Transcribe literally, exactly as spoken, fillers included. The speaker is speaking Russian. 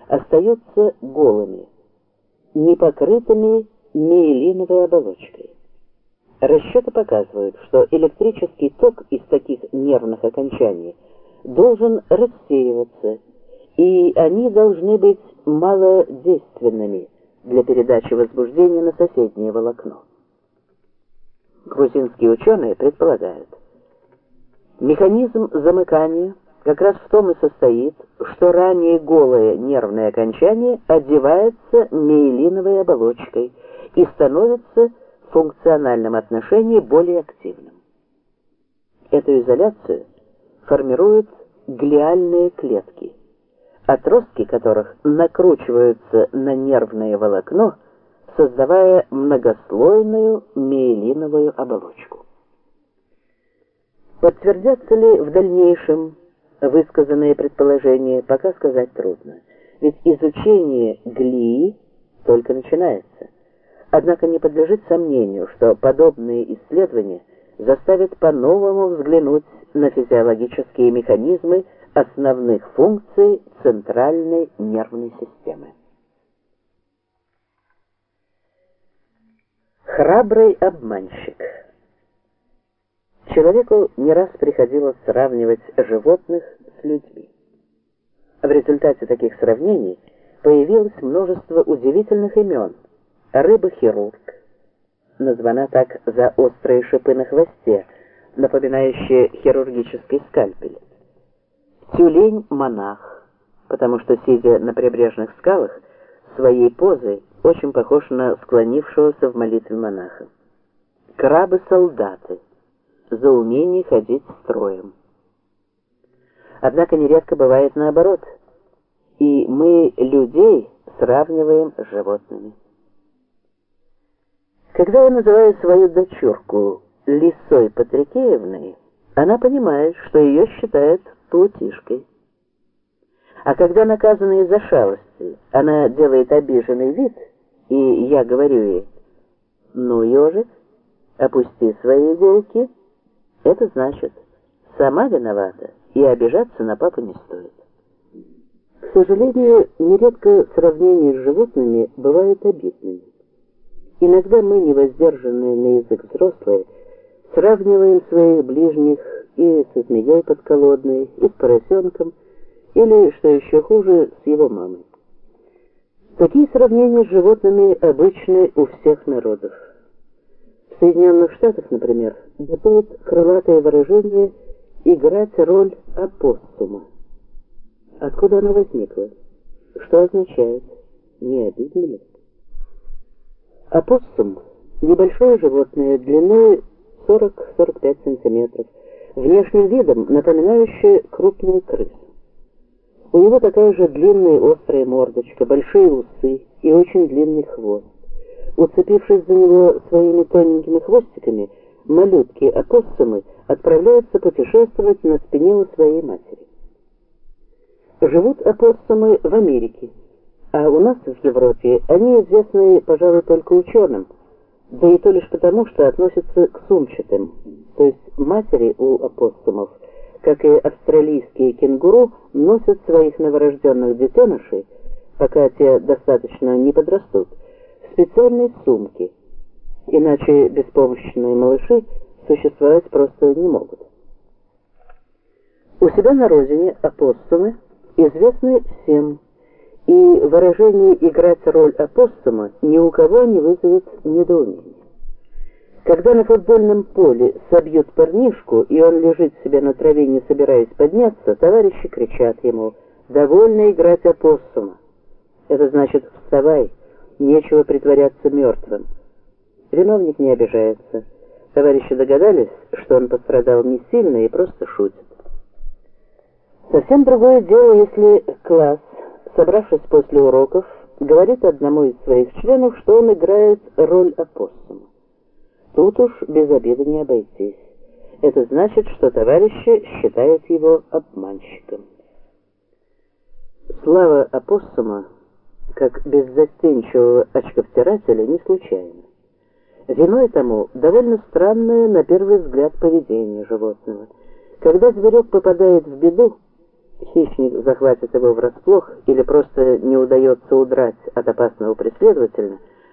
остаются голыми, не покрытыми миелиновой оболочкой. Расчеты показывают, что электрический ток из таких нервных окончаний должен рассеиваться, и они должны быть малодейственными для передачи возбуждения на соседнее волокно. Грузинские ученые предполагают, механизм замыкания как раз в том и состоит, что ранее голое нервное окончание одевается миелиновой оболочкой и становится в функциональном отношении более активным. Эту изоляцию формируют глиальные клетки, отростки которых накручиваются на нервное волокно, создавая многослойную миелиновую оболочку. Подтвердятся ли в дальнейшем высказанные предположения, пока сказать трудно, ведь изучение глии только начинается. Однако не подлежит сомнению, что подобные исследования заставят по-новому взглянуть на физиологические механизмы основных функций центральной нервной системы. Храбрый обманщик. Человеку не раз приходилось сравнивать животных с людьми. В результате таких сравнений появилось множество удивительных имен. Рыба-хирург названа так за острые шипы на хвосте, напоминающие хирургический скальпель. Тюлень-монах, потому что, сидя на прибрежных скалах, своей позой очень похож на склонившегося в молитве монаха. Крабы-солдаты за умение ходить строем. Однако нередко бывает наоборот, и мы людей сравниваем с животными. Когда я называю свою дочурку Лисой Патрикеевной, она понимает, что ее считают плутишкой. А когда, наказанная за шалости, она делает обиженный вид, и я говорю ей: «Ну, ежик, опусти свои иголки», это значит, сама виновата, и обижаться на папу не стоит. К сожалению, нередко сравнения с животными бывают обидными. Иногда мы, невоздержанные на язык взрослые, сравниваем своих ближних и со змеей подколодной, и с поросенком, или, что еще хуже, с его мамой. Такие сравнения с животными обычны у всех народов. В Соединенных Штатах, например, бытует крылатое выражение «играть роль опоссума». Откуда оно возникло? Что означает? Не обидно ли? Опоссум – небольшое животное длиной сорок-сорок пять сантиметров, внешним видом напоминающее крупную крысу. У него такая же длинная острая мордочка, большие усы и очень длинный хвост. Уцепившись за него своими тоненькими хвостиками, малютки-опоссумы отправляются путешествовать на спине у своей матери. Живут опоссумы в Америке, а у нас в Европе они известны, пожалуй, только ученым, да и то лишь потому, что относятся к сумчатым, то есть матери у опоссумов, как и австралийские кенгуру, носят своих новорожденных детенышей, пока те достаточно не подрастут, в специальной сумке, иначе беспомощные малыши существовать просто не могут. У себя на родине опоссумы известны всем, и выражение «играть роль опоссума» ни у кого не вызовет недоумения. Когда на футбольном поле собьют парнишку, и он лежит себе на траве, не собираясь подняться, товарищи кричат ему: «Довольно играть опоссума». Это значит: «Вставай, нечего притворяться мертвым». Виновник не обижается. Товарищи догадались, что он пострадал не сильно и просто шутит. Совсем другое дело, если класс, собравшись после уроков, говорит одному из своих членов, что он играет роль опоссума. Тут уж без обиды не обойтись. Это значит, что товарищи считают его обманщиком. Слава опоссума, как беззастенчивого очковтирателя, не случайна. Виной тому довольно странное, на первый взгляд, поведение животного. Когда зверек попадает в беду, хищник захватит его врасплох или просто не удается удрать от опасного преследователя,